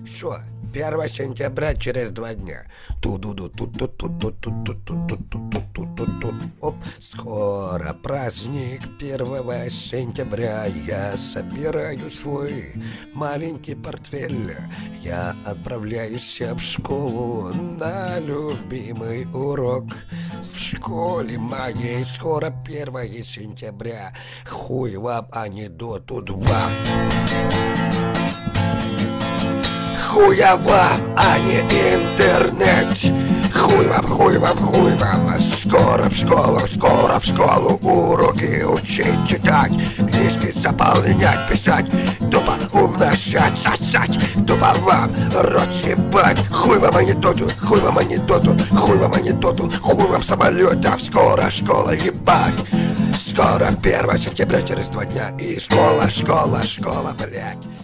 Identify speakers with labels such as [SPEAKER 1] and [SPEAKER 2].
[SPEAKER 1] Что? 1 сентября через 2 дня. Оп, скоро праздник 1 сентября. Я собираю свой маленький портфель. Я отправляюсь в школу на любимый урок. В школе моей скоро 1 сентября. Хуй вам, а не до тут вам. Хуя вам, а не интернет. Хуй вам, хуй вам, хуй вам. Скоро в школу уроки учить, читать, листки заполнять, писать, тупо умножать, сосать, тупо вам рот ебать. Хуй вам анекдоту, хуй вам анекдоту, хуй вам анекдоту, хуй вам самолетов. Скоро школа ебать. Скоро 1 сентября через 2 дня. И школа, блять.